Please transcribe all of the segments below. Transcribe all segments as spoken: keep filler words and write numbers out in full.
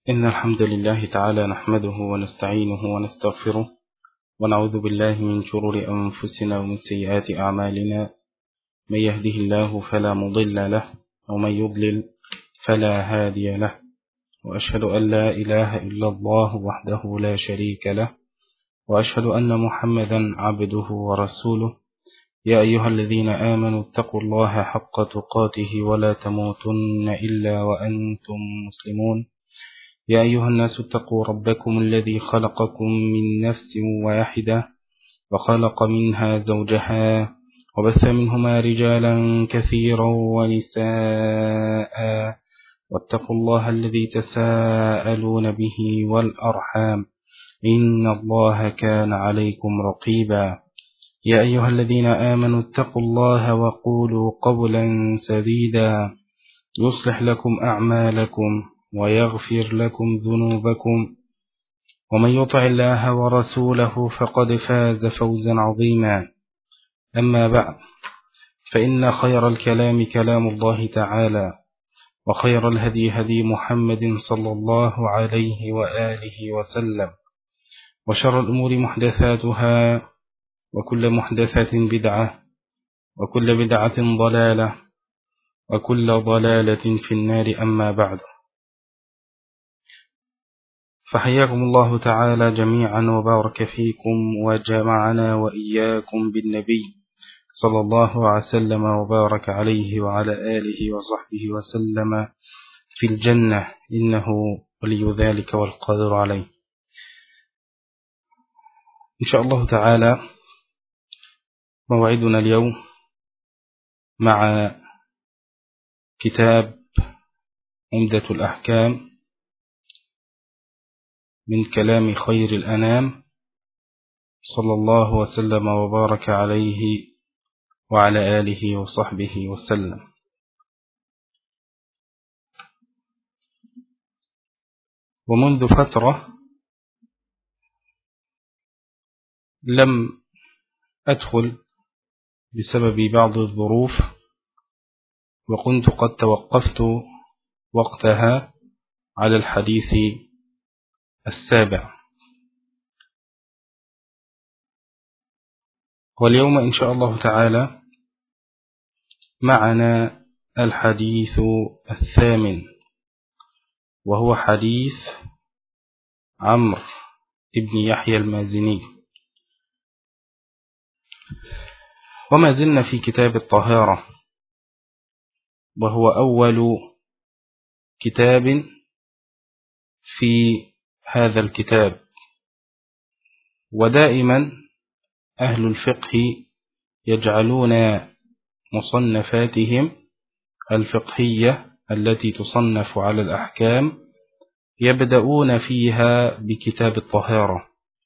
إن الحمد لله تعالى نحمده ونستعينه ونستغفره ونعوذ بالله من شرور أنفسنا ومن سيئات أعمالنا. من يهده الله فلا مضل له ومن يضلل فلا هادي له، وأشهد أن لا إله إلا الله وحده لا شريك له، وأشهد أن محمدا عبده ورسوله. يا أيها الذين آمنوا اتقوا الله حق تقاته ولا تموتن إلا وأنتم مسلمون. يا أيها الناس اتقوا ربكم الذي خلقكم من نفس واحدة وخلق منها زوجها وبث منهما رجالا كثيرا ونساء، واتقوا الله الذي تساءلون به والأرحام إن الله كان عليكم رقيبا. يا أيها الذين آمنوا اتقوا الله وقولوا قولا سديدا يصلح لكم أعمالكم ويغفر لكم ذنوبكم، ومن يطع الله ورسوله فقد فاز فوزا عظيما. أما بعد، فإن خير الكلام كلام الله تعالى، وخير الهدي هدي محمد صلى الله عليه وآله وسلم، وشر الأمور محدثاتها، وكل محدثة بدعة، وكل بدعة ضلالة، وكل ضلالة في النار. أما بعد، فحياكم الله تعالى جميعا وبارك فيكم وجمعنا وإياكم بالنبي صلى الله عليه وسلم وبارك عليه وعلى آله وصحبه وسلم في الجنة، إنه ولي ذلك والقادر عليه. إن شاء الله تعالى موعدنا اليوم مع كتاب عمدة الأحكام من كلام خير الأنام صلى الله وسلم وبارك عليه وعلى آله وصحبه وسلم. ومنذ فترة لم أدخل بسبب بعض الظروف، وكنت قد توقفت وقتها على الحديث السابع، واليوم إن شاء الله تعالى معنا الحديث الثامن، وهو حديث عمرو بن يحيى المازني. وما زلنا في كتاب الطهارة، وهو أول كتاب في هذا الكتاب. ودائما أهل الفقه يجعلون مصنفاتهم الفقهية التي تصنف على الأحكام يبدأون فيها بكتاب الطهارة،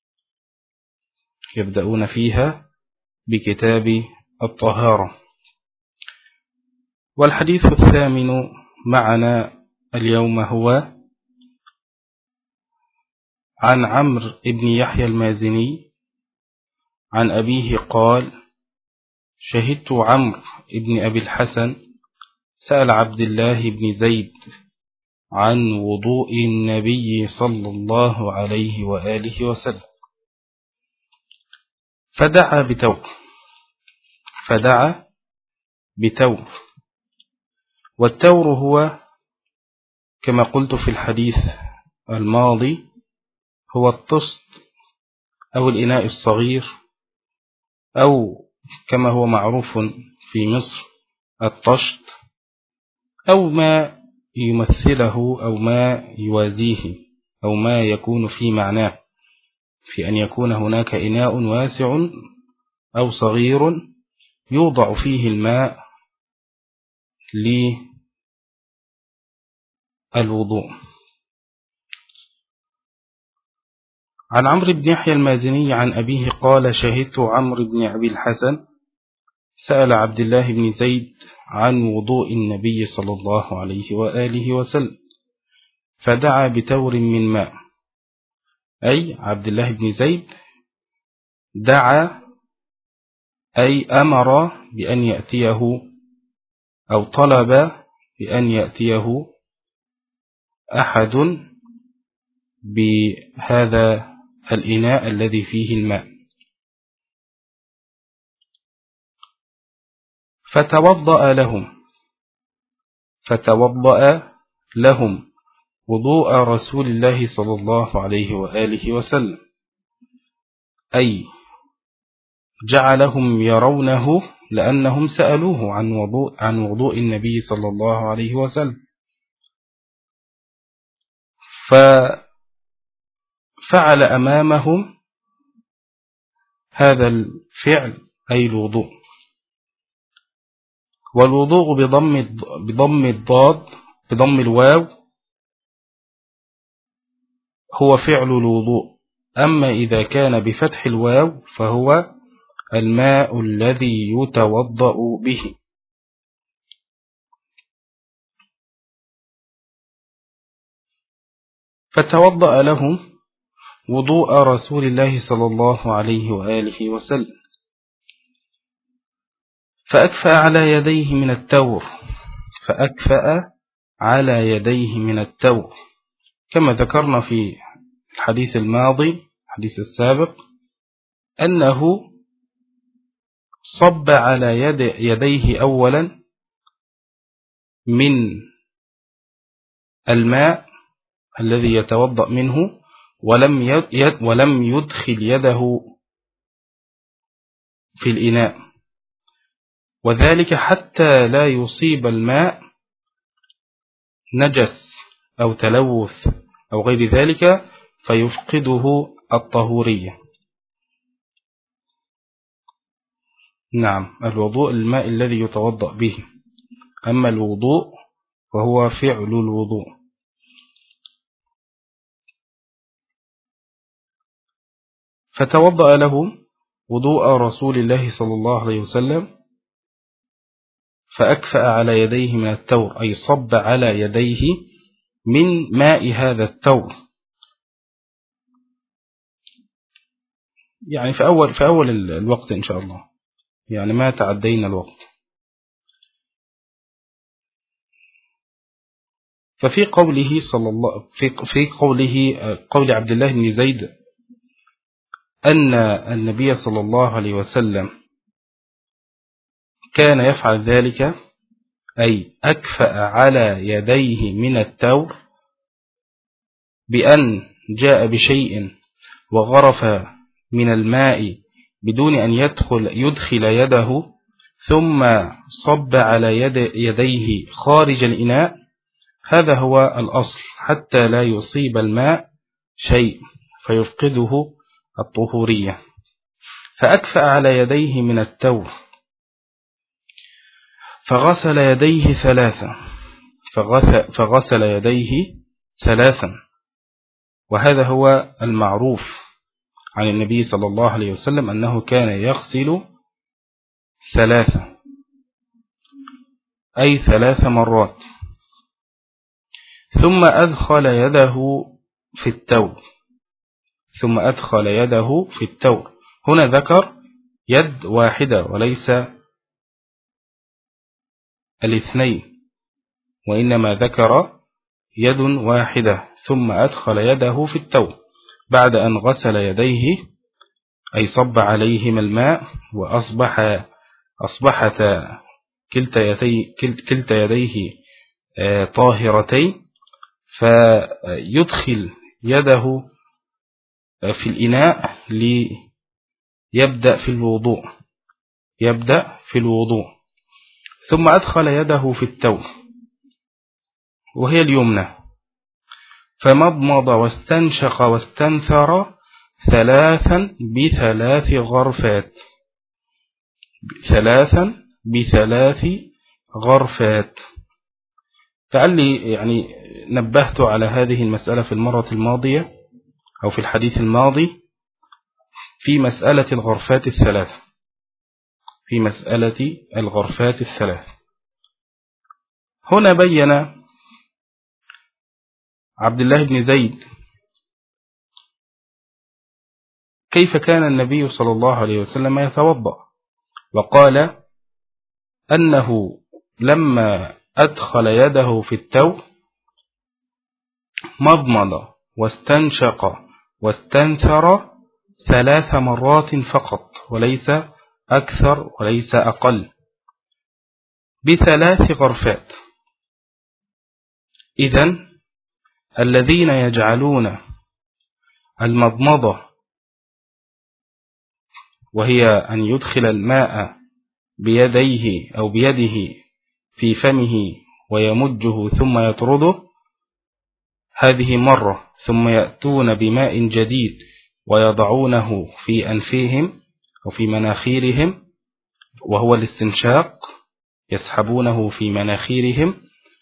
يبدأون فيها بكتاب الطهارة. والحديث الثامن معنا اليوم هو عن عمرو بن يحيى المازني عن أبيه قال: شهدت عمرو بن أبي الحسن سأل عبد الله بن زيد عن وضوء النبي صلى الله عليه وآله وسلم، فدعا بتور فدعا بتور والتور هو كما قلت في الحديث الماضي هو الطست أو الإناء الصغير، أو كما هو معروف في مصر الطشت، أو ما يمثله أو ما يوازيه أو ما يكون في معناه، في أن يكون هناك إناء واسع أو صغير يوضع فيه الماء للوضوء. عن عمرو بن يحيى المازني عن أبيه قال: شهدت عمرو بن أبي الحسن سأل عبد الله بن زيد عن وضوء النبي صلى الله عليه وآله وسلم، فدعا بتور من ماء، أي عبد الله بن زيد دعا، أي أمر بأن يأتيه أو طلب بأن يأتيه أحد بهذا الإناء الذي فيه الماء. فتوضأ لهم فتوضأ لهم وضوء رسول الله صلى الله عليه وآله وسلم، أي جعلهم يرونه لأنهم سألوه عن وضوء عن وضوء النبي صلى الله عليه وسلم، ففعل أمامهم هذا الفعل أي الوضوء. والوضوء بضم بضم الضاد بضم الواو هو فعل الوضوء، أما إذا كان بفتح الواو فهو الماء الذي يتوضأ به. فتوضأ لهم وضوء رسول الله صلى الله عليه وآله وسلم، فأكفأ على يديه من التور فأكفأ على يديه من التور كما ذكرنا في الحديث الماضي الحديث السابق أنه صب على يد يديه أولا من الماء الذي يتوضأ منه، ولم يد ولم يدخل يده في الإناء، وذلك حتى لا يصيب الماء نجس أو تلوث أو غير ذلك فيفقده الطهورية. نعم، الوضوء الماء الذي يتوضأ به، أما الوضوء وهو فعل الوضوء. فتوضأ له وضوء رسول الله صلى الله عليه وسلم فأكفأ على يديه من التور، أي صب على يديه من ماء هذا التور. يعني في أول, في أول الوقت إن شاء الله، يعني ما تعدينا الوقت. ففي قوله صلى الله في, في قوله قول عبد الله بن زيد أن النبي صلى الله عليه وسلم كان يفعل ذلك، أي أكفأ على يديه من التور بأن جاء بشيء وغرف من الماء بدون أن يدخل, يدخل يده ثم صب على يد يديه خارج الإناء. هذا هو الأصل حتى لا يصيب الماء شيء فيفقده الطهورية. فأكفأ على يديه من التور فغسل يديه ثلاثا فغسل يديه ثلاثا وهذا هو المعروف عن النبي صلى الله عليه وسلم أنه كان يغسل ثلاثا أي ثلاث مرات، ثم أدخل يده في التور ثم أدخل يده في التور هنا ذكر يد واحدة وليس الاثنين، وإنما ذكر يد واحدة. ثم أدخل يده في التور بعد أن غسل يديه أي صب عليهما الماء وأصبح أصبحت كلتا يديه, كلتا يديه طاهرتين، فيدخل يده في الإناء ليبدأ في الوضوء يبدأ في الوضوء ثم أدخل يده في التور وهي اليمنى فمضمض واستنشق واستنثر ثلاثا بثلاث غرفات ثلاثا بثلاث غرفات. تعالي يعني نبهت على هذه المسألة في المرة الماضية أو في الحديث الماضي في مسألة الغرفات الثلاث في مسألة الغرفات الثلاث. هنا بين عبد الله بن زيد كيف كان النبي صلى الله عليه وسلم يتوضأ، وقال أنه لما أدخل يده في التور مضمض واستنشق واستنثر ثلاث مرات فقط، وليس أكثر وليس أقل، بثلاث غرفات. إذن الذين يجعلون المضمضة وهي أن يدخل الماء بيديه أو بيده في فمه ويمجه ثم يطرده، هذه مرة، ثم يأتون بماء جديد ويضعونه في أنفهم أو في مناخيرهم وهو الاستنشاق، يسحبونه في مناخيرهم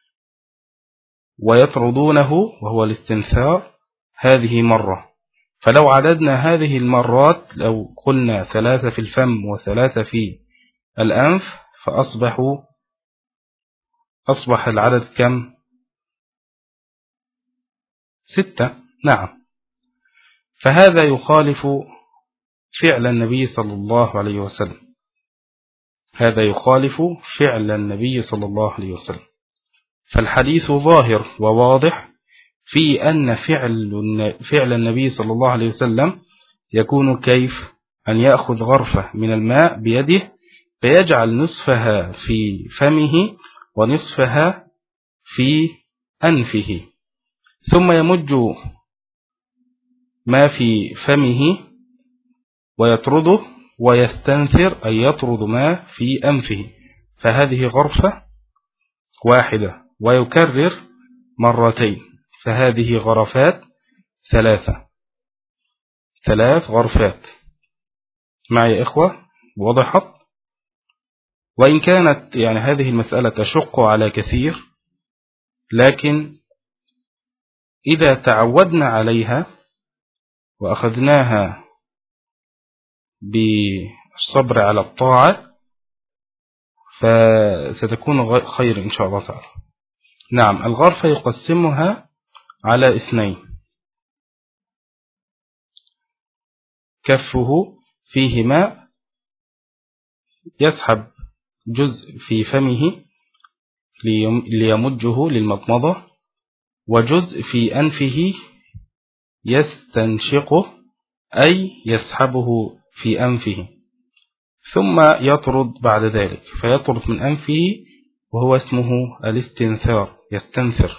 ويطردونه وهو الاستنثار، هذه مرة. فلو عددنا هذه المرات، لو قلنا ثلاثة في الفم وثلاثة في الأنف، فأصبحوا أصبح العدد كم؟ ستة. نعم. فهذا يخالف فعل النبي صلى الله عليه وسلم، هذا يخالف فعل النبي صلى الله عليه وسلم. فالحديث ظاهر وواضح في أن فعل فعل النبي صلى الله عليه وسلم يكون كيف؟ أن يأخذ غرفة من الماء بيده فيجعل نصفها في فمه ونصفها في أنفه، ثم يمج ما في فمه ويطرده ويستنثر، أي يطرد ما في أنفه، فهذه غرفة واحدة، ويكرر مرتين، فهذه غرفات ثلاثة، ثلاث غرفات. معي يا إخوة؟ وضحت؟ وإن كانت يعني هذه المسألة تشق على كثير، لكن إذا تعودنا عليها وأخذناها بالصبر على الطاعة فستكون خير إن شاء الله تعالى. نعم. الغرفة يقسمها على اثنين: كفه فيه ماء يسحب جزء في فمه ليمجه للمضمضة، وجزء في أنفه يستنشقه أي يسحبه في أنفه، ثم يطرد بعد ذلك، فيطرد من أنفه وهو اسمه الاستنثار، يستنثر.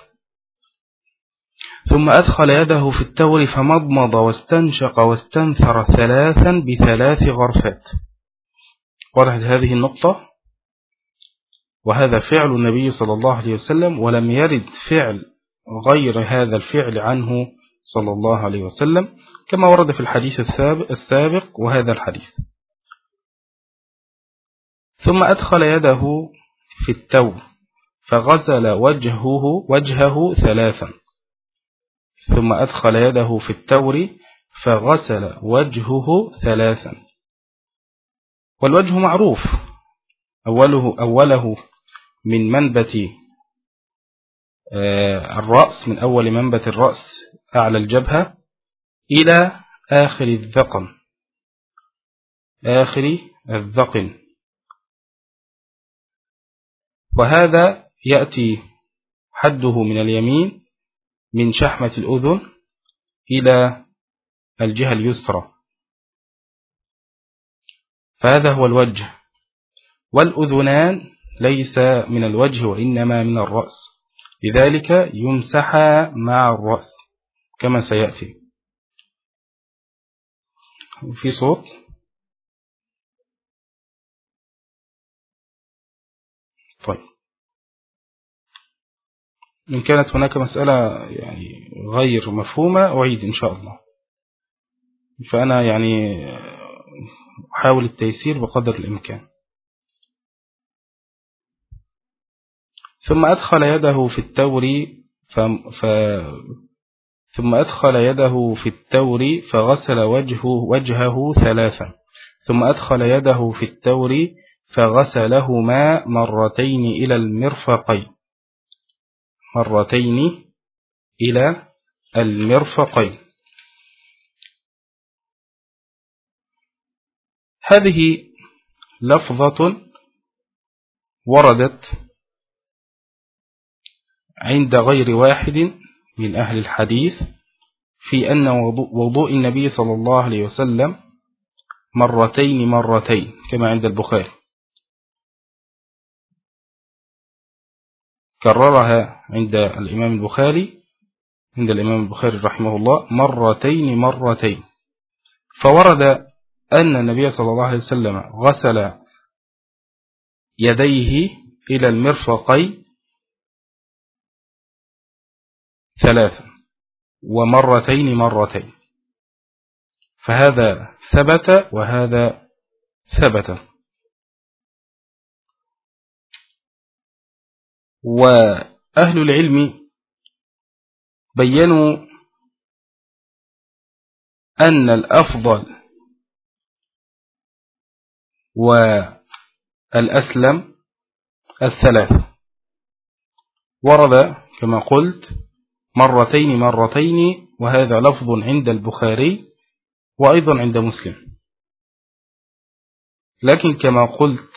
ثم أدخل يده في التور فمضمض واستنشق واستنثر ثلاثا بثلاث غرفات. وضحت هذه النقطة؟ وهذا فعل النبي صلى الله عليه وسلم، ولم يرد فعل غير هذا الفعل عنه صلى الله عليه وسلم، كما ورد في الحديث السابق وهذا الحديث. ثم أدخل يده في التور فغسل وجهه وجهه ثلاثا. ثم أدخل يده في التور فغسل وجهه ثلاثا. والوجه معروف، أوله, أوله من منبت الرأس، من أول منبت الرأس أعلى الجبهة إلى آخر الذقن، آخر الذقن. وهذا يأتي حده من اليمين من شحمة الأذن إلى الجهة اليسرى، فهذا هو الوجه. والأذنان ليس من الوجه وإنما من الرأس، لذلك يمسحا مع الرأس كما سيأتي. في صوت؟ طيب، إن كانت هناك مسألة يعني غير مفهومة أعيد إن شاء الله، فأنا يعني أحاول التيسير بقدر الإمكان. ثم أدخل يده في التور ف... ف... ثم أدخل يده في التور فغسل وجهه, وجهه ثلاثا. ثم أدخل يده في التور فغسلهما مرتين إلى المرفقين، مرتين إلى المرفقين. هذه لفظة وردت عند غير واحد من أهل الحديث في أن وضوء النبي صلى الله عليه وسلم مرتين مرتين كما عند البخاري، كررها عند الإمام البخاري عند الإمام البخاري رحمه الله مرتين مرتين. فورد أن النبي صلى الله عليه وسلم غسل يديه إلى المرفقين ثلاثا ومرتين مرتين، فهذا ثبت وهذا ثبت. وأهل العلم بيّنوا أن الأفضل والأسلم الثلاث، ورد كما قلت مرتين مرتين، وهذا لفظ عند البخاري وأيضا عند مسلم. لكن كما قلت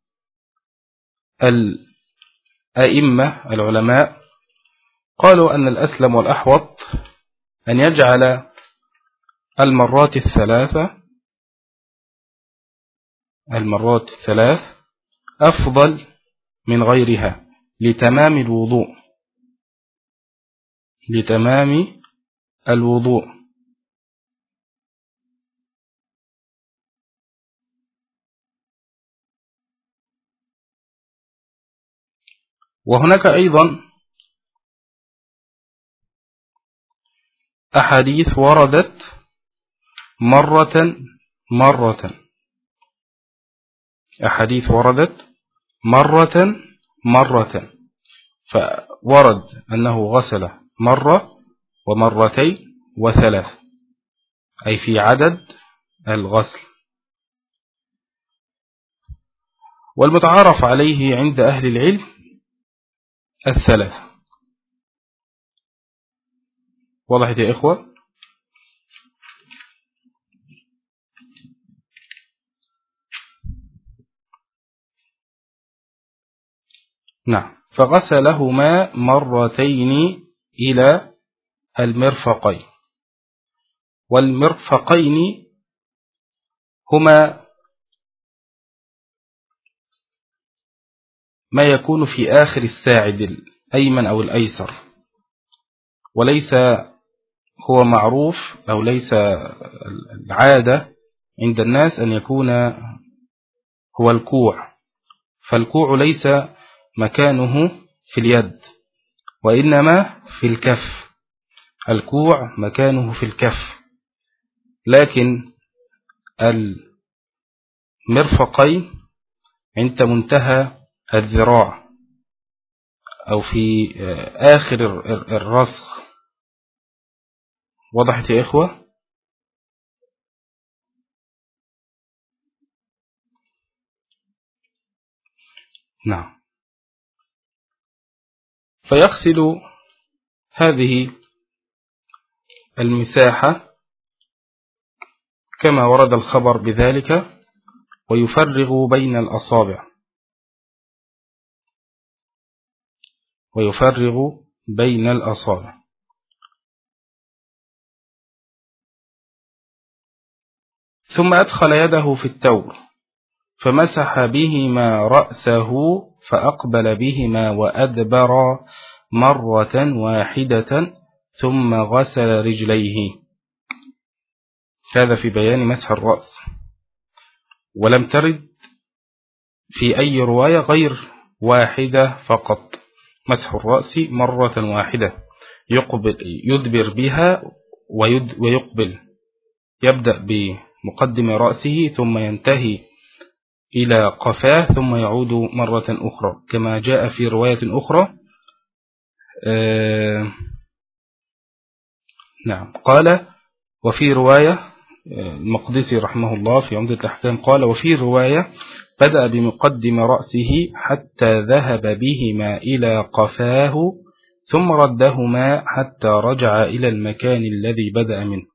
الأئمة العلماء قالوا أن الأسلم والأحوط أن يجعل المرات الثلاثة المرات الثلاث أفضل من غيرها لتمام الوضوء لتمام الوضوء وهناك أيضا أحاديث وردت مرة مرة أحاديث وردت مرة مرة فورد أنه غسل مرة ومرتين وثلاث، أي في عدد الغسل. والمتعارف عليه عند أهل العلم الثلاث. وضحت يا إخوة؟ نعم. فغسلهما مرتين إلى المرفقين، والمرفقين هما ما يكون في آخر الساعد الأيمن أو الأيسر، وليس هو معروف أو ليس العادة عند الناس أن يكون هو الكوع، فالكوع ليس مكانه في اليد وإنما في الكف، الكوع مكانه في الكف، لكن المرفقين عند منتهى الذراع أو في آخر الرسخ. وضحت يا إخوة؟ نعم. فيغسل هذه المساحة كما ورد الخبر بذلك، ويفرغ بين الأصابع ويفرغ بين الأصابع ثم أدخل يده في التور فمسح بهما رأسه فأقبل بهما وأدبر مرة واحدة ثم غسل رجليه. هذا في بيان مسح الرأس، ولم ترد في أي رواية غير واحدة فقط، مسح الرأس مرة واحدة يقبل يدبر بها ويقبل، يبدأ بمقدم رأسه ثم ينتهي إلى قفاه ثم يعود مرة أخرى، كما جاء في رواية أخرى. آه نعم. قال وفي رواية المقدسي رحمه الله في عمدة الأحكام قال وفي رواية بدأ بمقدم رأسه حتى ذهب بهما إلى قفاه ثم ردهما حتى رجع إلى المكان الذي بدأ منه.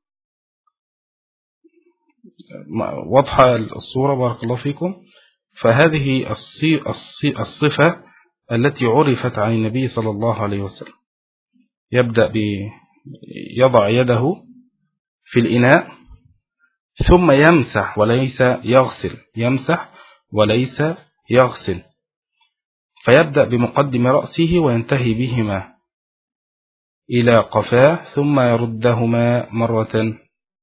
واضحة الصورة بارك الله فيكم. فهذه الصفة التي عرفت عن النبي صلى الله عليه وسلم، يبدأ بيضع يده في الإناء ثم يمسح وليس يغسل، يمسح وليس يغسل، فيبدأ بمقدم رأسه وينتهي بهما إلى قفاه ثم يردهما مرة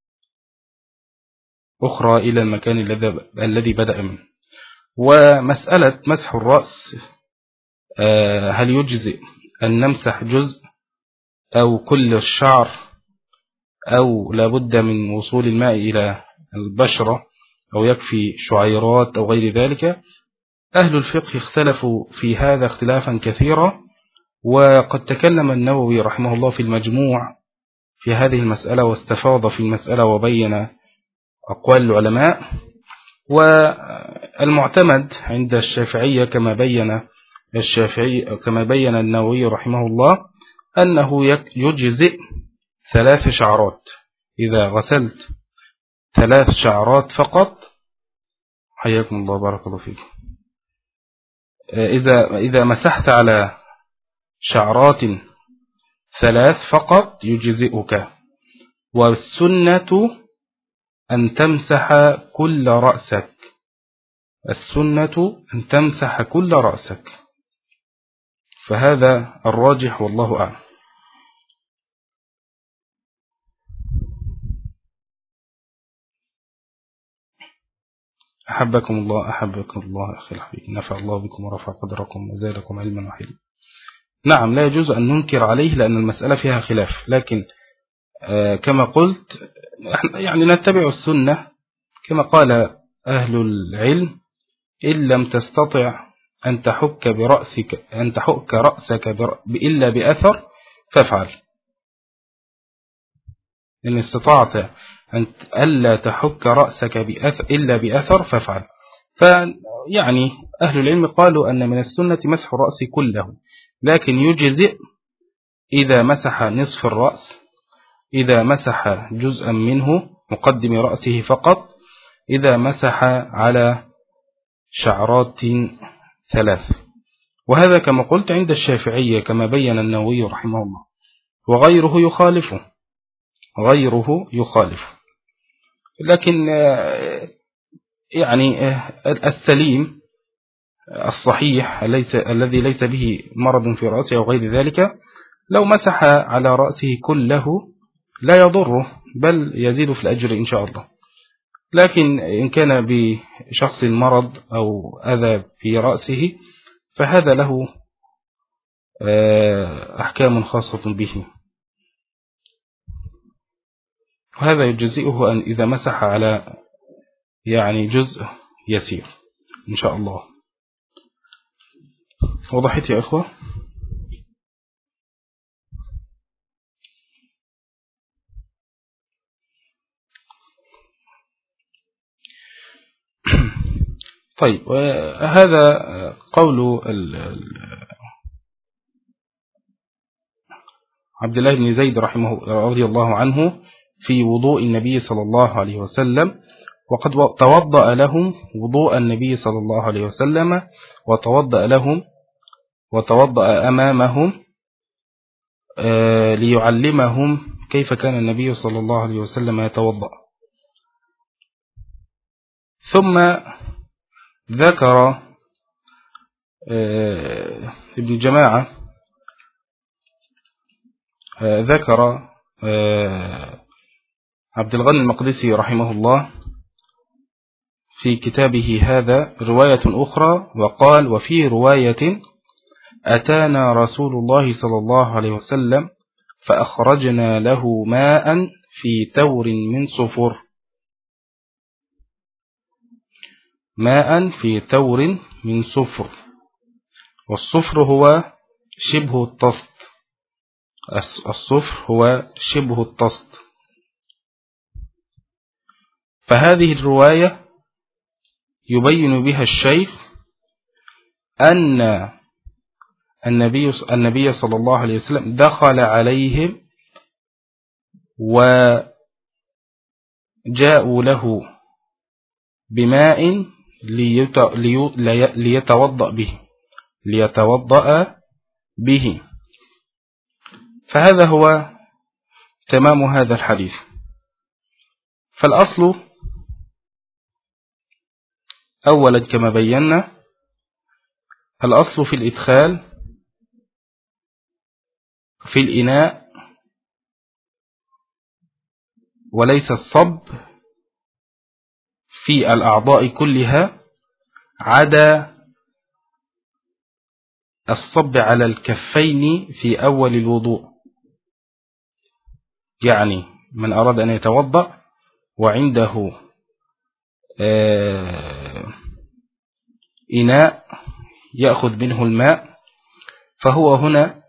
أخرى إلى المكان الذي بدأ منه. ومسألة مسح الرأس هل يجزئ أن نمسح جزء أو كل الشعر أو لابد من وصول الماء إلى البشرة أو يكفي شعيرات أو غير ذلك؟ أهل الفقه اختلفوا في هذا اختلافا كثيرا، وقد تكلم النووي رحمه الله في المجموع في هذه المسألة واستفاض في المسألة وبين أقوال العلماء. والمعتمد عند الشافعية كما بين الشافعي كما بين النووي رحمه الله أنه يجزئ ثلاث شعرات. إذا غسلت ثلاث شعرات فقط، حياكم الله بارك الله فيكم، إذا إذا مسحت على شعرات ثلاث فقط يجزئك. والسنة أن تمسح كل رأسك، السنة أن تمسح كل رأسك، فهذا الراجح والله أعلم. أحبكم الله أحبكم الله أخي الحبيب، نفع الله بكم ورفع قدركم وزادكم علما وحلما. نعم، لا يجوز أن ننكر عليه لأن المسألة فيها خلاف، لكن آه كما قلت يعني نتبع السنة كما قال أهل العلم: إن لم تستطع أن تحك برأسك أن تحك رأسك إلا بأثر فافعل، إن استطعت أن ألا تحك رأسك بأثر إلا بأثر فافعل. فيعني أهل العلم قالوا أن من السنة مسح الرأس كله، لكن يجزئ إذا مسح نصف الرأس، إذا مسح جزءا منه مقدم رأسه فقط، إذا مسح على شعرات ثلاث. وهذا كما قلت عند الشافعية كما بين النووي رحمه الله، وغيره يخالفه غيره يخالف. لكن يعني السليم الصحيح ليس الذي ليس به مرض في رأسه أو غير ذلك لو مسح على رأسه كله لا يضره، بل يزيد في الأجر إن شاء الله. لكن إن كان بشخص مرض أو أذى في رأسه فهذا له أحكام خاصة به، وهذا يجزئه أن إذا مسح على يعني جزء يسير إن شاء الله. وضحت يا أخوة؟ طيب، وهذا قول عبد الله بن زيد رحمه رضي الله عنه في وضوء النبي صلى الله عليه وسلم، وقد توضأ لهم وضوء النبي صلى الله عليه وسلم، وتوضأ لهم وتوضأ أمامهم ليعلمهم كيف كان النبي صلى الله عليه وسلم يتوضأ. ثم ذكر ابن جماعة ذكر عبد الغني المقدسي رحمه الله في كتابه هذا رواية أخرى، وقال: وفي رواية: أتانا رسول الله صلى الله عليه وسلم فأخرجنا له ماء في تور من صفر، ماء في تور من صفر، والصفر هو شبه الطست، الصفر هو شبه الطست. فهذه الرواية يبين بها الشيخ أن النبي النبي صلى الله عليه وسلم دخل عليهم وجاءوا له بماء ليتوضأ به ليتوضأ به فهذا هو تمام هذا الحديث. فالأصل أولا كما بينا، الأصل في الإدخال في الإناء وليس الصب في الأعضاء كلها، عدا الصب على الكفين في أول الوضوء. يعني من أراد أن يتوضأ وعنده آه إناء يأخذ منه الماء، فهو هنا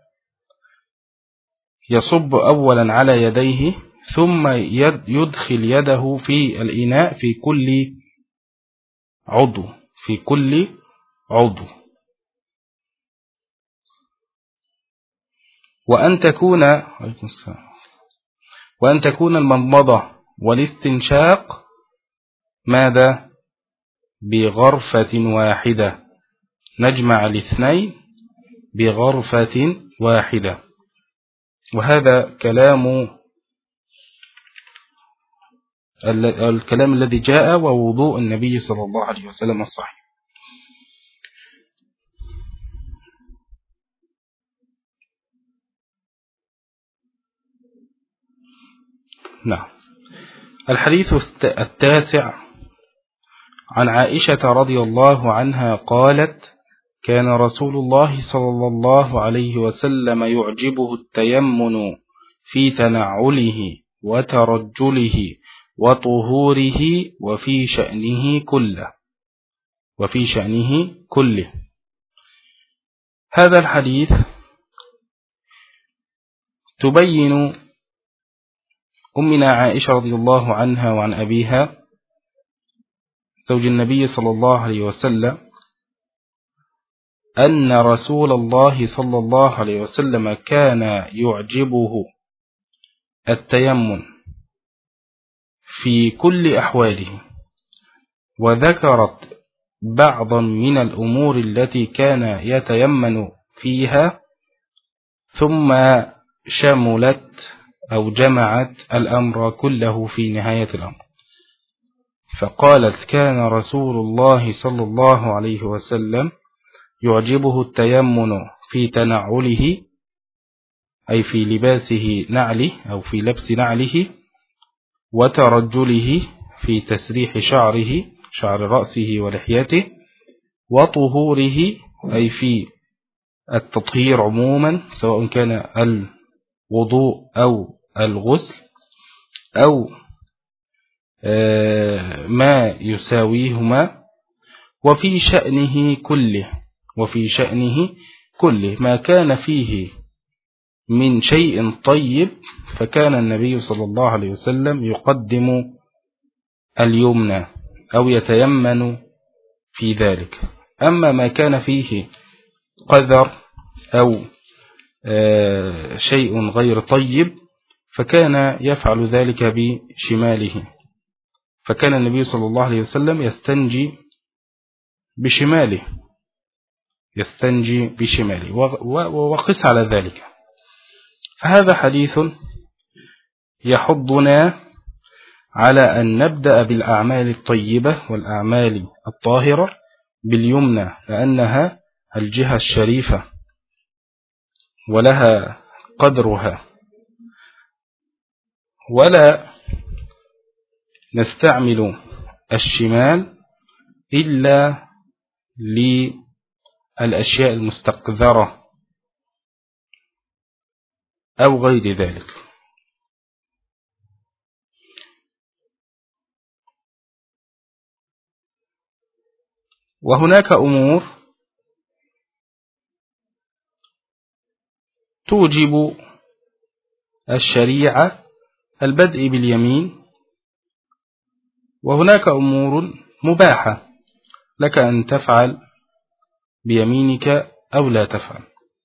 يصب أولا على يديه ثم يدخل يده في الإناء في كل عضو في كل عضو وأن تكون وأن تكون المضمضة والاستنشاق ماذا؟ بغرفة واحدة، نجمع الاثنين بغرفة واحدة. وهذا كلام الكلام الذي جاء ووضوء النبي صلى الله عليه وسلم الصحيح. نعم. الحديث التاسع عن عائشة رضي الله عنها قالت: كان رسول الله صلى الله عليه وسلم يعجبه التيمن في تنعله وترجله وطهوره وفي شأنه كله وفي شأنه كله. هذا الحديث تبين أمنا عائشة رضي الله عنها وعن أبيها زوج النبي صلى الله عليه وسلم أن رسول الله صلى الله عليه وسلم كان يعجبه التيمن في كل أحواله، وذكرت بعضا من الأمور التي كان يتيمن فيها، ثم شملت أو جمعت الأمر كله في نهاية الأمر، فقالت: كان رسول الله صلى الله عليه وسلم يعجبه التيمن في تنعله، أي في لباسه نعله أو في لبس نعله، وترجله في تسريح شعره شعر رأسه ولحيته، وطهوره أي في التطهير عموما سواء كان الوضوء أو الغسل أو ما يساويهما، وفي شأنه كله وفي شأنه كله ما كان فيه من شيء طيب فكان النبي صلى الله عليه وسلم يقدم اليمنى أو يتيمن في ذلك. أما ما كان فيه قذر أو شيء غير طيب فكان يفعل ذلك بشماله، فكان النبي صلى الله عليه وسلم يستنجي بشماله يستنجي بشماله وقس على ذلك. فهذا حديث يحضنا على أن نبدأ بالأعمال الطيبة والأعمال الطاهرة باليمنى، لأنها الجهة الشريفة ولها قدرها، ولا نستعمل الشمال إلا للأشياء المستقذرة أو غير ذلك. وهناك أمور توجب الشريعة البدء باليمين، وهناك أمور مباحة لك أن تفعل بيمينك أو لا تفعل.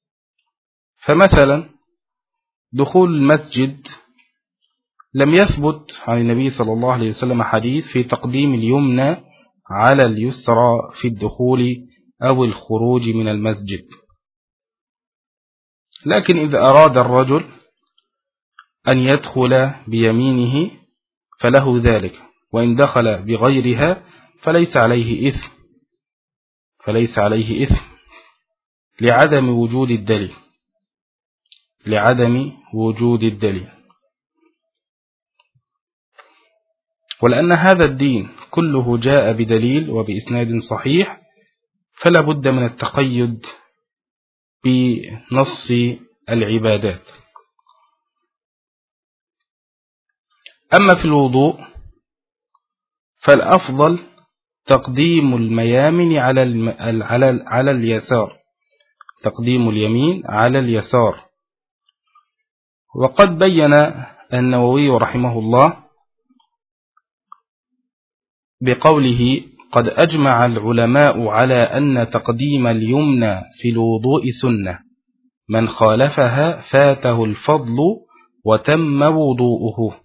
فمثلا دخول المسجد لم يثبت عن النبي صلى الله عليه وسلم حديث في تقديم اليمنى على اليسرى في الدخول أو الخروج من المسجد، لكن إذا أراد الرجل أن يدخل بيمينه فله ذلك، وإن دخل بغيرها فليس عليه إثم فليس عليه إثم لعدم وجود الدليل لعدم وجود الدليل ولأن هذا الدين كله جاء بدليل وبإسناد صحيح، فلا بد من التقيد بنص العبادات. أما في الوضوء فالأفضل تقديم الميامن على الم... على على اليسار تقديم اليمين على اليسار. وقد بين النووي رحمه الله بقوله: قد أجمع العلماء على أن تقديم اليمنى في الوضوء سنة، من خالفها فاته الفضل وتم وضوءه.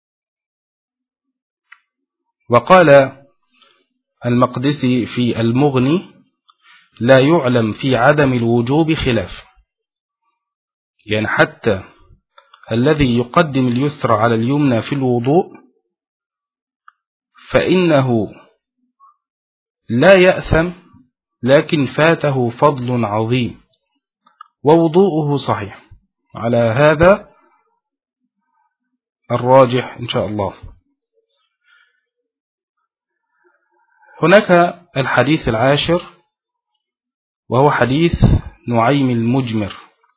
وقال المقدسي في المغني: لا يعلم في عدم الوجوب خلاف، يعني حتى الذي يقدم اليسر على اليمنى في الوضوء فإنه لا يأثم، لكن فاته فضل عظيم ووضوءه صحيح. على هذا الراجح إن شاء الله. هناك الحديث العاشر، وهو حديث نعيم المجمر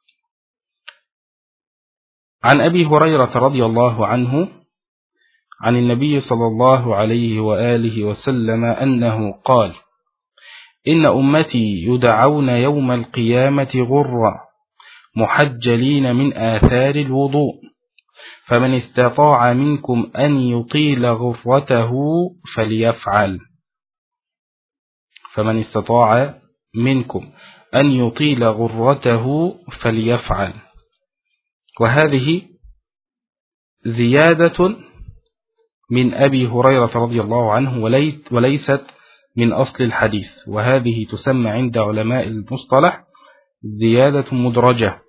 عن أبي هريرة رضي الله عنه عن النبي صلى الله عليه وآله وسلم أنه قال: إن أمتي يدعون يوم القيامة غرا محجلين من آثار الوضوء، فمن استطاع منكم أن يطيل غرته فليفعل فمن استطاع منكم أن يطيل غرته فليفعل. وهذه زيادة من أبي هريرة رضي الله عنه وليست من أصل الحديث، وهذه تسمى عند علماء المصطلح زيادة مدرجة.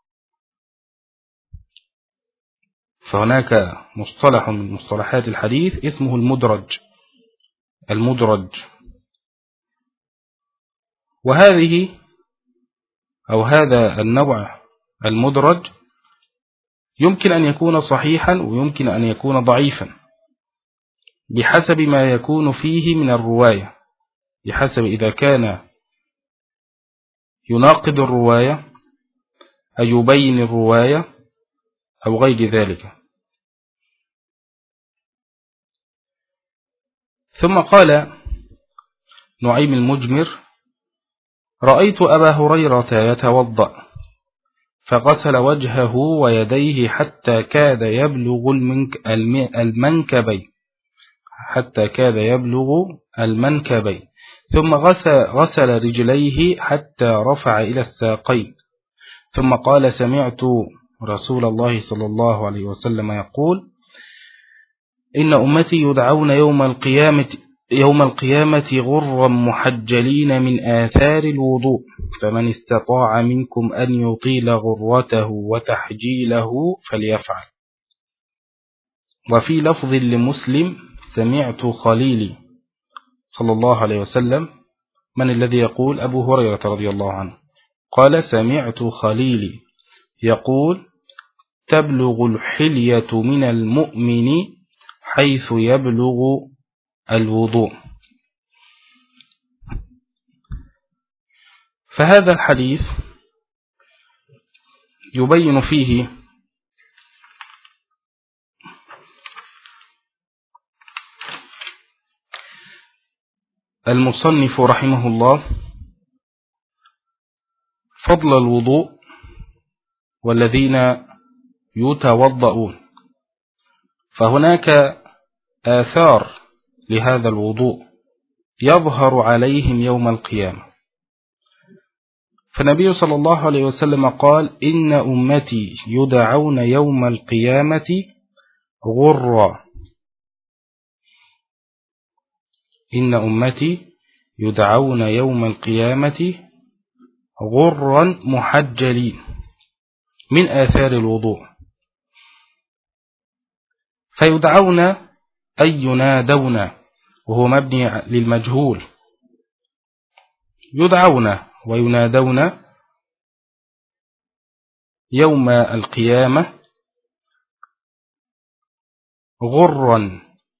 فهناك مصطلح من مصطلحات الحديث اسمه المدرج المدرج وهذه أو هذا النوع المدرج يمكن أن يكون صحيحا ويمكن أن يكون ضعيفا بحسب ما يكون فيه من الرواية، بحسب إذا كان يناقض الرواية أو يبين الرواية أو غير ذلك. ثم قال نعيم المجمر: رأيت أبا هريرة يتوضأ فغسل وجهه ويديه حتى كاد يبلغ المنكبين حتى كاد يبلغ المنكبين ثم غسل, غسل رجليه حتى رفع إلى الساقين، ثم قال: سمعت رسول الله صلى الله عليه وسلم يقول: إن أمتي يدعون يوم القيامة يوم القيامة غرا محجلين من آثار الوضوء، فمن استطاع منكم أن يطيل غرته وتحجيله فليفعل. وفي لفظ لمسلم: سمعت خليلي صلى الله عليه وسلم. من الذي يقول؟ أبو هريرة رضي الله عنه قال: سمعت خليلي يقول: تبلغ الحلية من المؤمن حيث يبلغ الوضوء. فهذا الحديث يبين فيه المصنف رحمه الله فضل الوضوء والذين يتوضؤون، فهناك آثار لهذا الوضوء يظهر عليهم يوم القيامة. فالنبي صلى الله عليه وسلم قال: إن أمتي يدعون يوم القيامة غرا إن أمتي يدعون يوم القيامة غرا محجلين من آثار الوضوء. فيدعون أي ينادون، وهو مبني للمجهول، يدعون وينادون يوم القيامة غرا.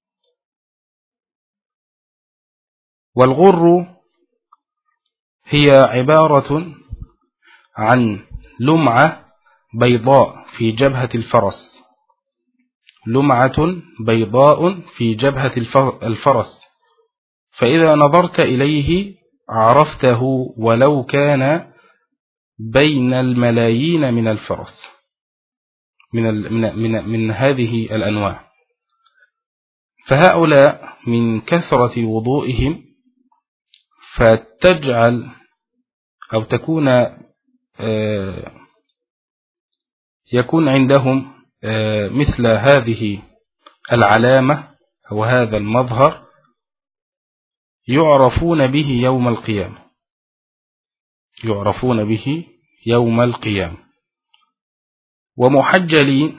والغر هي عبارة عن لمعة بيضاء في جبهة الفرس، لمعة بيضاء في جبهة الفرس، فإذا نظرت إليه عرفته ولو كان بين الملايين من الفرس، من, من, من, من هذه الأنواع. فهؤلاء من كثرة وضوئهم فتجعل أو تكون يكون عندهم مثل هذه العلامة أو هذا المظهر يعرفون به يوم القيامة، يعرفون به يوم القيامة. ومحجلين،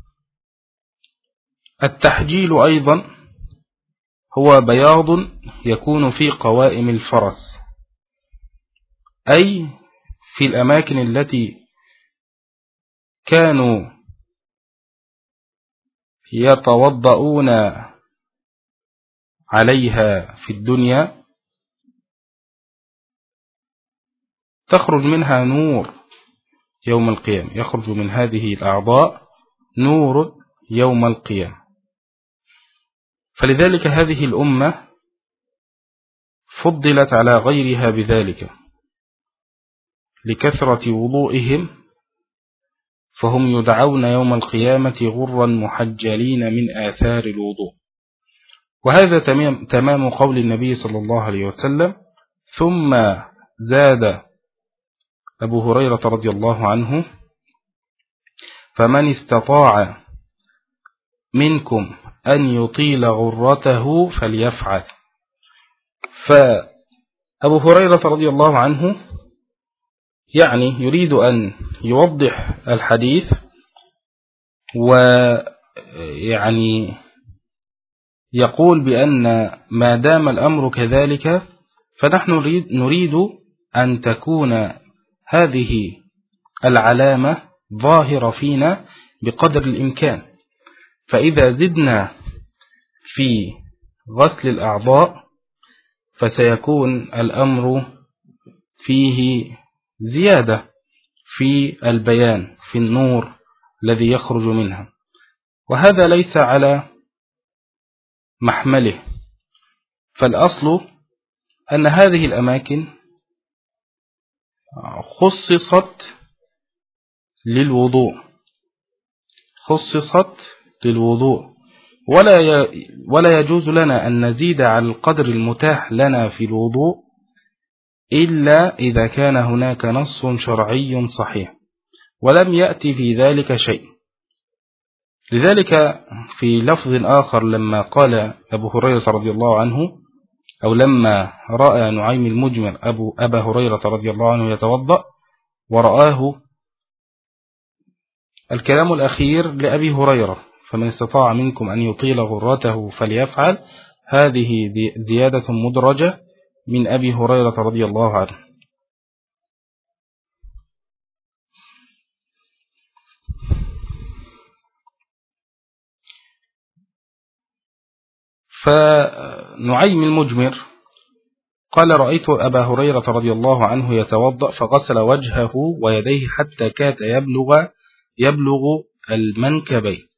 التحجيل أيضا هو بياض يكون في قوائم الفرس، أي في الأماكن التي كانوا يتوضؤون عليها في الدنيا تخرج منها نور يوم القيامة، يخرج من هذه الأعضاء نور يوم القيامة. فلذلك هذه الأمة فضلت على غيرها بذلك لكثرة وضوئهم، فهم يدعون يوم القيامة غرا محجلين من آثار الوضوء. وهذا تمام, تمام قول النبي صلى الله عليه وسلم. ثم زاد أبو هريرة رضي الله عنه: فمن استطاع منكم أن يطيل غرته فليفعل. فأبو هريرة رضي الله عنه يعني يريد أن يوضح الحديث، ويعني يقول بأن ما دام الأمر كذلك فنحن نريد, نريد أن تكون هذه العلامة ظاهرة فينا بقدر الإمكان. فإذا زدنا في غسل الأعضاء فسيكون الأمر فيه زيادة في البيان، في النور الذي يخرج منها، وهذا ليس على محمله. فالأصل أن هذه الأماكن خصصت للوضوء، خصصت للوضوء، ولا ولا يجوز لنا أن نزيد على القدر المتاح لنا في الوضوء إلا إذا كان هناك نص شرعي صحيح، ولم يأتي في ذلك شيء. لذلك في لفظ آخر لما قال أبو هريرة رضي الله عنه، أو لما رأى نعيم المجمر أبو أبا هريرة رضي الله عنه يتوضأ ورآه، الكلام الأخير لأبي هريرة: فمن استطاع منكم أن يطيل غرته فليفعل، هذه زيادة مدرجة من أبي هريرة رضي الله عنه. فنعيم المجمر قال: رأيت أبا هريرة رضي الله عنه يتوضأ فغسل وجهه ويديه حتى كاد يبلغ يبلغ المنكبين.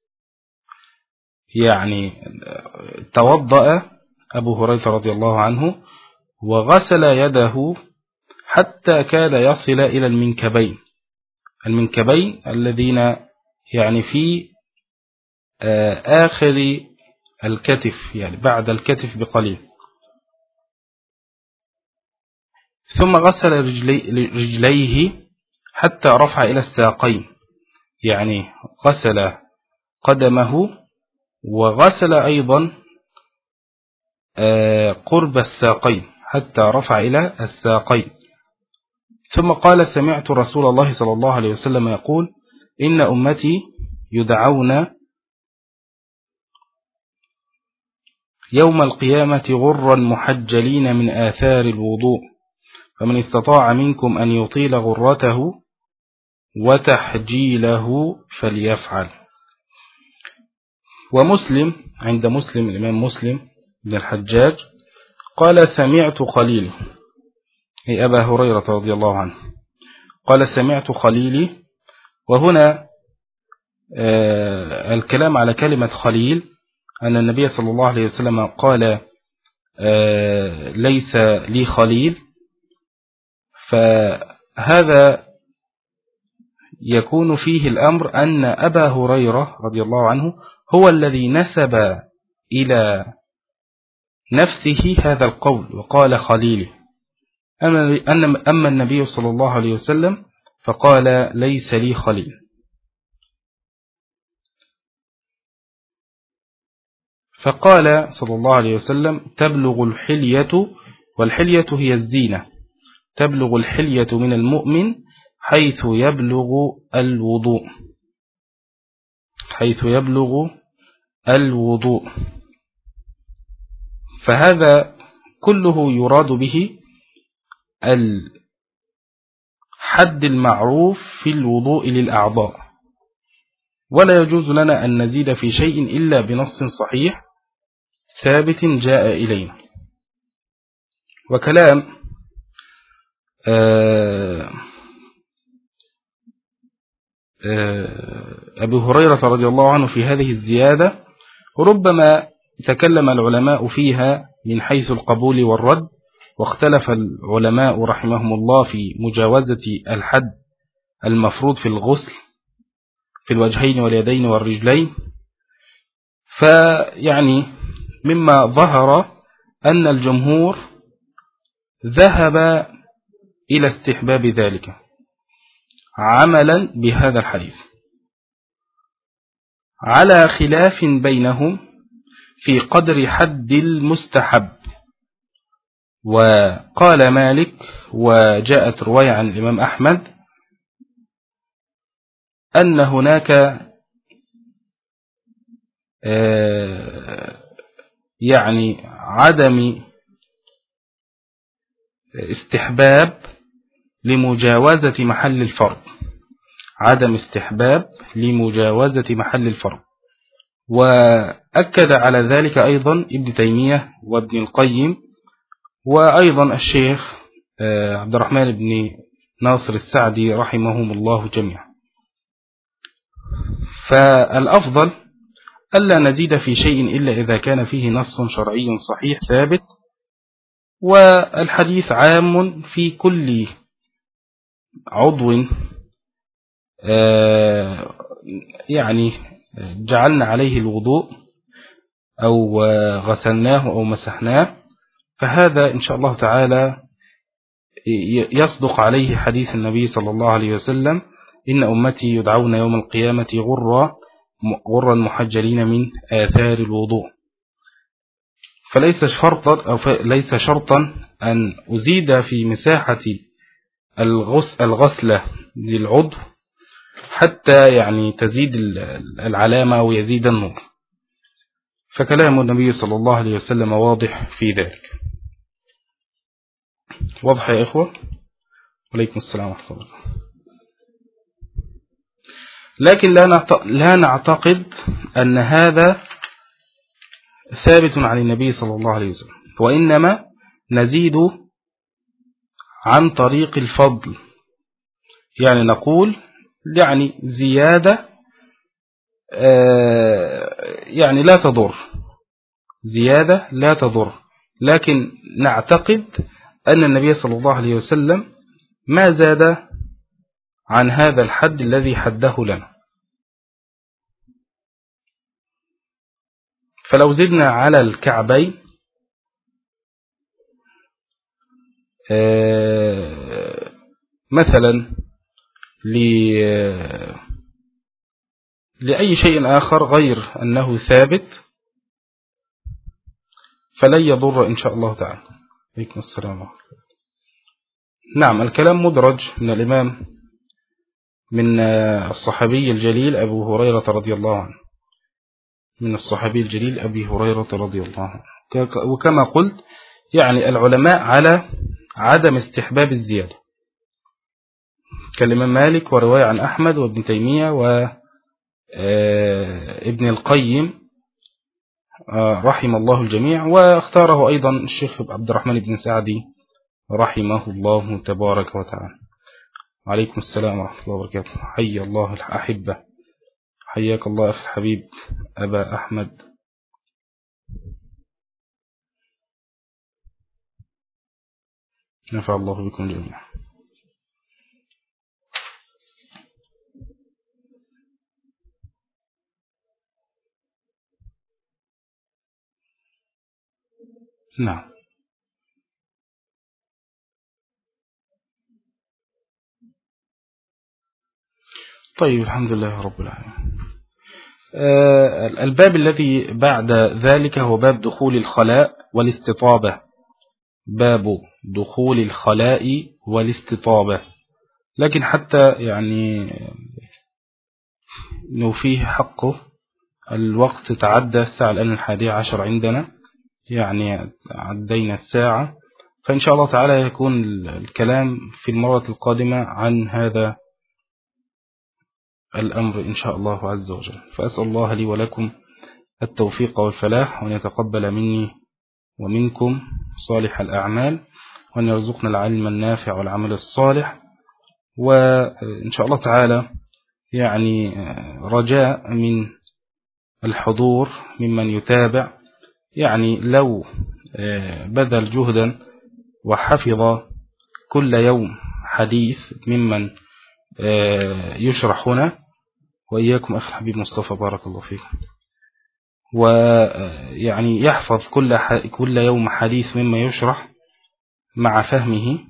يعني توضأ أبو هريرة رضي الله عنه وغسل يده حتى كاد يصل إلى المنكبين، المنكبين الذين يعني في آخر الكتف، يعني بعد الكتف بقليل. ثم غسل رجلي رجليه حتى رفع إلى الساقين، يعني غسل قدمه وغسل أيضا قرب الساقين حتى رفع إلى الساقين. ثم قال: سمعت رسول الله صلى الله عليه وسلم يقول: إن أمتي يدعون يوم القيامة غرا محجلين من آثار الوضوء، فمن استطاع منكم أن يطيل غرته وتحجيله فليفعل. ومسلم عند مسلم الإمام مسلم بن الحجاج قال سمعت خليلي، أي أبا هريرة رضي الله عنه، قال سمعت خليلي. وهنا آه الكلام على كلمة خليل أن النبي صلى الله عليه وسلم قال آه ليس لي خليل، فهذا يكون فيه الأمر أن أبا هريرة رضي الله عنه هو الذي نسب إلى نفسه هذا القول وقال خليلي، أما النبي صلى الله عليه وسلم فقال ليس لي خليل. فقال صلى الله عليه وسلم تبلغ الحلية، والحلية هي الزينة، تبلغ الحلية من المؤمن حيث يبلغ الوضوء، حيث يبلغ الوضوء. فهذا كله يراد به الحد المعروف في الوضوء للأعضاء، ولا يجوز لنا أن نزيد في شيء إلا بنص صحيح ثابت جاء إلينا. وكلام أبي هريرة رضي الله عنه في هذه الزيادة ربما تكلم العلماء فيها من حيث القبول والرد، واختلف العلماء رحمهم الله في مجاوزة الحد المفروض في الغسل في الوجهين واليدين والرجلين. فيعني مما ظهر أن الجمهور ذهب إلى استحباب ذلك عملا بهذا الحديث، على خلاف بينهم في قدر حد المستحب. وقال مالك وجاءت رواية عن الإمام أحمد أن هناك يعني عدم استحباب لمجاوزة محل الفرض، عدم استحباب لمجاوزة محل الفرض. وأكد على ذلك أيضا ابن تيمية وابن القيم وأيضا الشيخ عبد الرحمن بن ناصر السعدي رحمهم الله جميعا. فالأفضل ألا نزيد في شيء إلا إذا كان فيه نص شرعي صحيح ثابت، والحديث عام في كل عضو يعني جعلنا عليه الوضوء أو غسلناه أو مسحناه، فهذا إن شاء الله تعالى يصدق عليه حديث النبي صلى الله عليه وسلم إن أمتي يدعون يوم القيامة غرا غرا محجلين من آثار الوضوء. فليس شرطا أو ليس شرطا أن أزيد في مساحة الغسلة للعضو حتى يعني تزيد العلامة ويزيد النور. فكلام النبي صلى الله عليه وسلم واضح في ذلك. واضح يا إخوة؟ عليكم السلام ورحمة الله. لكن لا نعتقد أن هذا ثابت عن النبي صلى الله عليه وسلم، وإنما نزيد عن طريق الفضل، يعني نقول يعني زيادة يعني لا تضر، زيادة لا تضر، لكن نعتقد أن النبي صلى الله عليه وسلم ما زاد عن هذا الحد الذي حده لنا. فلو زدنا على الكعبين مثلا لأي شيء آخر غير أنه ثابت فلن يضر إن شاء الله تعالى. عليكم السلام ورحمة الله. نعم، الكلام مدرج من الإمام من الصحابي الجليل أبو هريرة رضي الله عنه. من الصحابي الجليل أبي هريرة رضي الله عنه. وكما قلت يعني العلماء على عدم استحباب الزيادة كالإمام مالك، ورواية عن أحمد وابن تيمية وابن القيم رحم الله الجميع، واختاره أيضا الشيخ عبد الرحمن بن سعدي رحمه الله تبارك وتعالى. عليكم السلام ورحمة الله وبركاته. حي الله الأحبة، حياك الله أخي الحبيب أبا أحمد. نفع الله بكم جميعا. نعم. طيب الحمد لله رب العالمين. آه الباب الذي بعد ذلك هو باب دخول الخلاء والاستطابة. باب دخول الخلاء والاستطابة. لكن حتى يعني نوفيه حقه، الوقت تعدى الساعة الآن الحادية عشر عندنا، يعني عدينا الساعة، فإن شاء الله تعالى يكون الكلام في المرة القادمة عن هذا الأمر إن شاء الله عز وجل. فأسأل الله لي ولكم التوفيق والفلاح، وأن يتقبل مني ومنكم صالح الأعمال، وأن يرزقنا العلم النافع والعمل الصالح. وإن شاء الله تعالى يعني رجاء من الحضور ممن يتابع، يعني لو بذل جهدا وحفظ كل يوم حديث ممن يشرح هنا، وإياكم أخي الحبيب مصطفى بارك الله فيكم، ويعني يحفظ كل كل يوم حديث مما يشرح مع فهمه،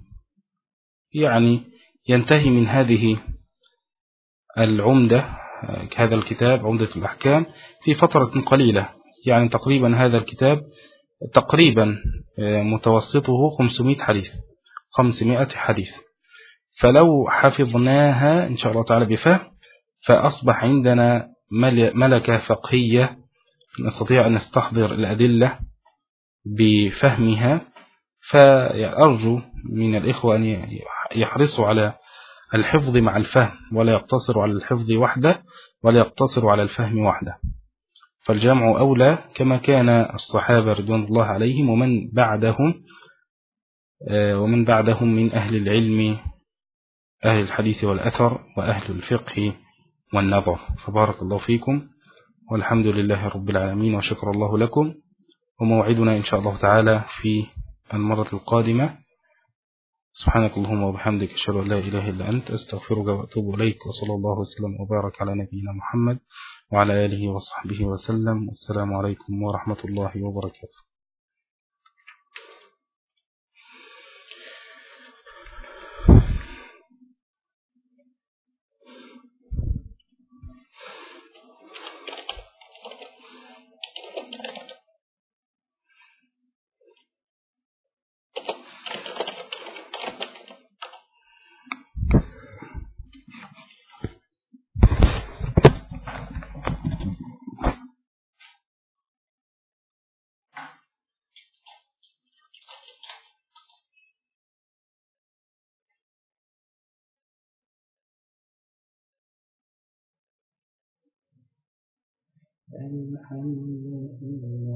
يعني ينتهي من هذه العمدة، هذا الكتاب عمدة الأحكام، في فترة قليلة. يعني تقريبا هذا الكتاب تقريبا متوسطه خمسمائة حديث، خمسمائة حديث، فلو حفظناها إن شاء الله تعالى بفهم، فأصبح عندنا ملكة فقهية نستطيع أن نستحضر الأدلة بفهمها. فأرجو من الإخوة أن يحرصوا على الحفظ مع الفهم، ولا يقتصروا على الحفظ وحده، ولا يقتصروا على الفهم وحده، فالجمع أولى كما كان الصحابة رضوان الله عليهم ومن بعدهم ومن بعدهم من أهل العلم، أهل الحديث والأثر وأهل الفقه والنظر. فبارك الله فيكم، والحمد لله رب العالمين، وشكر الله لكم. وموعدنا إن شاء الله تعالى في المرة القادمة. سبحانك اللهم وبحمدك، أشهد أن لا إله إلا أنت، أستغفرك وأتوب إليك، وصلى الله وسلم وبارك على نبينا محمد وعلى آله وصحبه وسلم. والسلام عليكم ورحمة الله وبركاته. الحمد لله.